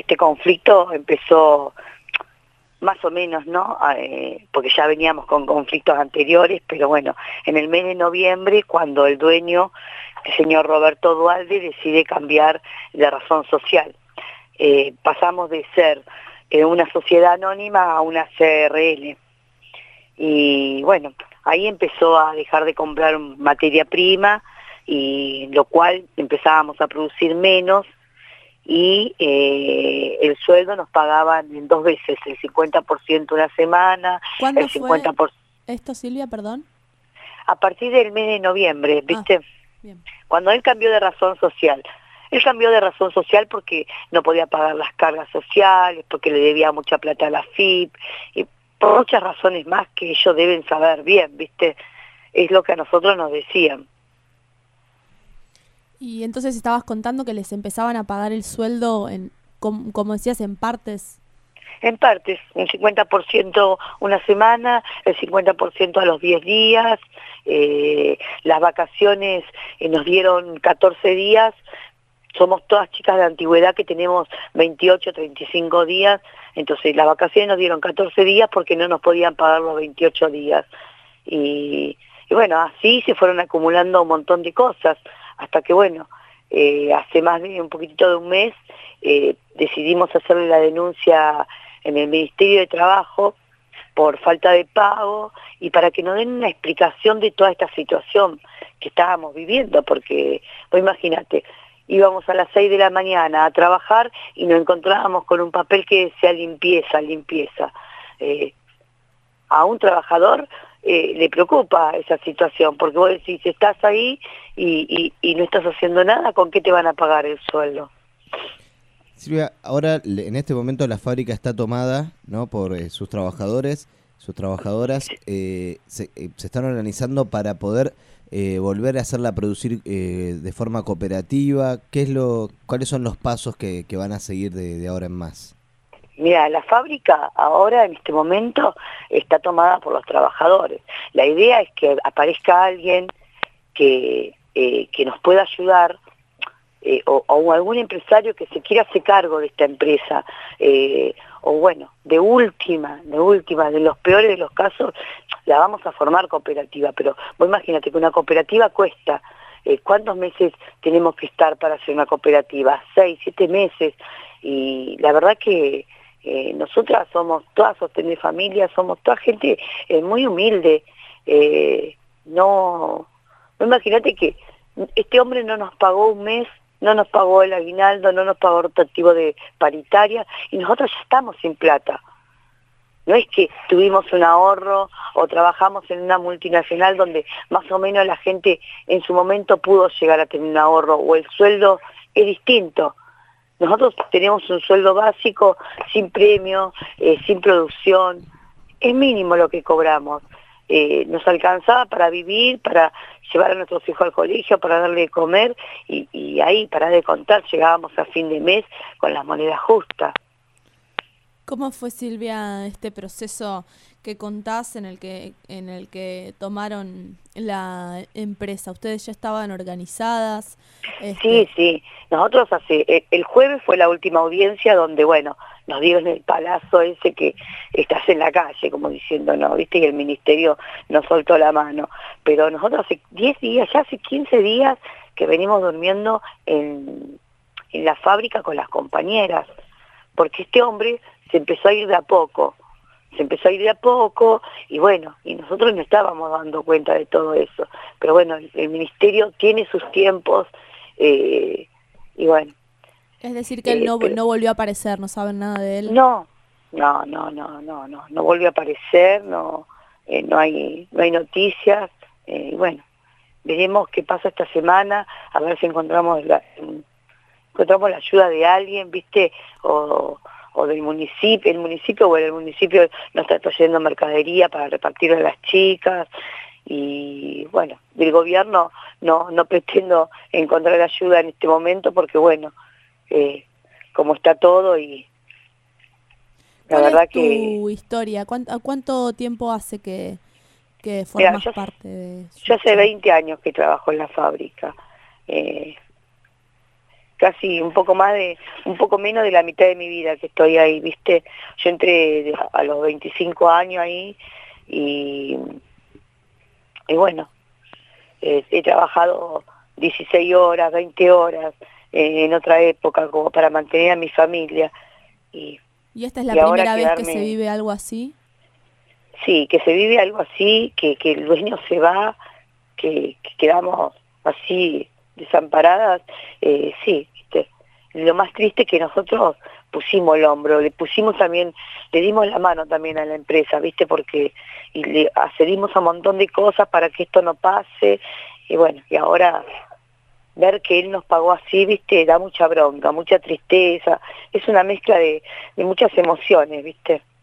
este conflicto empezó más o menos, ¿no? Porque ya veníamos con conflictos anteriores, pero bueno, en el mes de noviembre, cuando el dueño, el señor Roberto Dualde, decide cambiar de razón social. Pasamos de ser una sociedad anónima a una CRL. Y bueno, ahí empezó a dejar de comprar materia prima, y lo cual empezábamos a producir menos, y el sueldo nos pagaban en 2 veces, el 50% una semana, ¿Cuándo el fue 50%... esto, Silvia, perdón? A partir del mes de noviembre, Ah, ¿viste? bien. Cuando él cambió de razón social. Él cambió de razón social porque no podía pagar las cargas sociales, porque le debía mucha plata a la FIP, y por muchas razones más que ellos deben saber bien, ¿viste? Es lo que a nosotros nos decían. Y entonces estabas contando que les empezaban a pagar el sueldo, como decías, en partes. En partes, un 50% una semana, el 50% a los 10 días, las vacaciones nos dieron 14 días, somos todas chicas de antigüedad que tenemos 28, 35 días, entonces las vacaciones nos dieron 14 días porque no nos podían pagar los 28 días. Y bueno, así se fueron acumulando un montón de cosas, hasta que bueno, hace más de un poquitito de un mes decidimos hacerle la denuncia en el Ministerio de Trabajo por falta de pago y para que nos den una explicación de toda esta situación que estábamos viviendo, porque vos imagínate, íbamos a las 6 de la mañana a trabajar y nos encontrábamos con un papel que decía limpieza, limpieza. A un trabajador le preocupa esa situación, porque vos decís, estás ahí y no estás haciendo nada, ¿con qué te van a pagar el sueldo? Silvia, ahora en este momento la fábrica está tomada, ¿no?, por sus trabajadores, sus trabajadoras, se están organizando para poder volver a hacerla producir de forma cooperativa. ¿Cuáles son los pasos que van a seguir de ahora en más? Mira, la fábrica ahora, en este momento, está tomada por los trabajadores. La idea es que aparezca alguien que nos pueda ayudar, o algún empresario que se quiera hacer cargo de esta empresa, o bueno, de última, de los peores de los casos, la vamos a formar cooperativa, pero vos imagínate que una cooperativa cuesta, ¿cuántos meses tenemos que estar para hacer una cooperativa? 6, 7 meses, y la verdad que nosotras somos todas sostener familias, somos toda gente muy humilde, no imagínate que este hombre no nos pagó un mes, no nos pagó el aguinaldo, no nos pagó rotativo de paritaria, y nosotros ya estamos sin plata. No es que tuvimos un ahorro o trabajamos en una multinacional donde más o menos la gente en su momento pudo llegar a tener un ahorro, o el sueldo es distinto. Nosotros tenemos un sueldo básico, sin premio, sin producción, es mínimo lo que cobramos. Nos alcanzaba para vivir, para llevar a nuestros hijos al colegio, para darle de comer, y ahí, para de contar, llegábamos a fin de mes con las monedas justas. ¿Cómo fue, Silvia, este proceso que contás en el que tomaron la empresa? ¿Ustedes ya estaban organizadas? Sí. Nosotros el jueves fue la última audiencia donde, bueno, nos dieron el palazo ese que estás en la calle, como diciendo, no, viste, y el ministerio nos soltó la mano. Pero nosotros hace 10 días, ya hace 15 días que venimos durmiendo en la fábrica con las compañeras, porque este hombre se empezó a ir de a poco, y bueno, y nosotros no estábamos dando cuenta de todo eso, pero bueno, el ministerio tiene sus tiempos, y bueno. Es decir, que él no volvió a aparecer, no saben nada de él. No volvió a aparecer, no hay noticias, y bueno, veremos qué pasa esta semana, a ver si encontramos la ayuda de alguien, viste, o del municipio, el municipio nos está trayendo mercadería para repartir a las chicas, y bueno, del gobierno no pretendo encontrar ayuda en este momento porque bueno, como está todo, y la verdad es tu historia? ¿Cuánto tiempo hace que formas parte de yo hace 20 años que trabajo en la fábrica, casi un poco menos de la mitad de mi vida que estoy ahí, ¿viste? Yo entré a los 25 años ahí y bueno, he trabajado 16 horas, 20 horas en otra época como para mantener a mi familia. ¿Y esta es la ahora primera vez que se vive algo así? Sí, que se vive algo así, que el dueño se va, que quedamos así desamparadas, sí, ¿viste? Lo más triste es que nosotros pusimos el hombro, le dimos la mano también a la empresa, ¿viste? Porque le accedimos a un montón de cosas para que esto no pase, y bueno, y ahora ver que él nos pagó así, ¿viste? Da mucha bronca, mucha tristeza, es una mezcla de muchas emociones, ¿viste?